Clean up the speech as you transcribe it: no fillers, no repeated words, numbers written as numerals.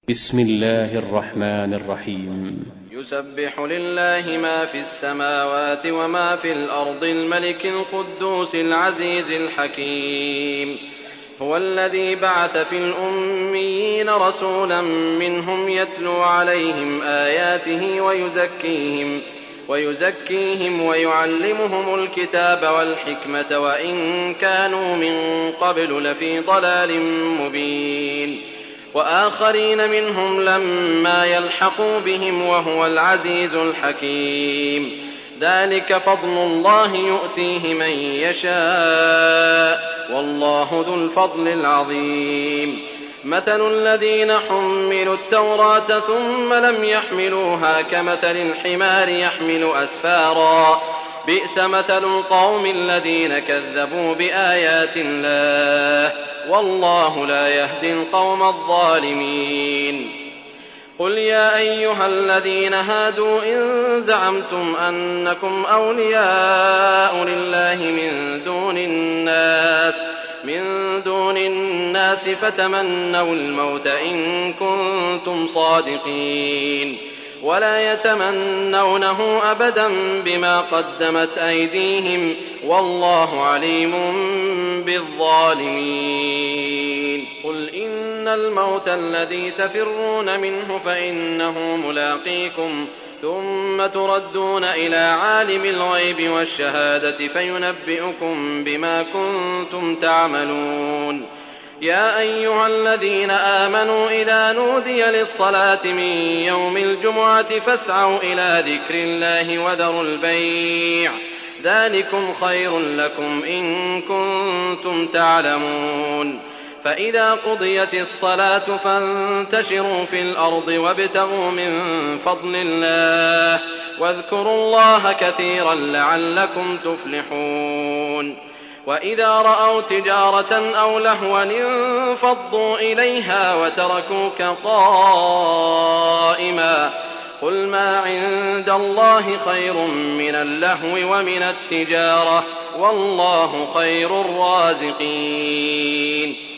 بسم الله الرحمن الرحيم. يسبح لله ما في السماوات وما في الأرض الملك القدوس العزيز الحكيم. هو الذي بعث في الأميين رسولا منهم يتلو عليهم آياته ويزكيهم ويعلمهم الكتاب والحكمة وإن كانوا من قبل لفي ضلال مبين، وآخرين منهم لما يلحقوا بهم وهو العزيز الحكيم. ذلك فضل الله يؤتيه من يشاء والله ذو الفضل العظيم. مثل الذين حملوا التوراة ثم لم يحملوها كمثل الحمار يحمل أسفارا، بئس مثل القوم الذين كذبوا بآيات الله والله لا يهدي القوم الظالمين. قل يا أيها الذين هادوا إن زعمتم أنكم أولياء لله من دون الناس فتمنوا الموت إن كنتم صادقين، ولا يتمنونه أبدا بما قدمت أيديهم والله عليم بالظالمين. قل إن الموت الذي تفرون منه فإنه ملاقيكم ثم تردون إلى عالم الغيب والشهادة فينبئكم بما كنتم تعملون. يا أيها الذين آمنوا إذا نودي للصلاة من يوم الجمعة فاسعوا إلى ذكر الله وذروا البيع، ذلكم خير لكم إن كنتم تعلمون. فإذا قضيت الصلاة فانتشروا في الأرض وابتغوا من فضل الله واذكروا الله كثيرا لعلكم تفلحون. وإذا رأوا تجارة أو لهوا انفضوا إليها وتركوك قائما، قل ما عند الله خير من اللهو ومن التجارة والله خير الرازقين.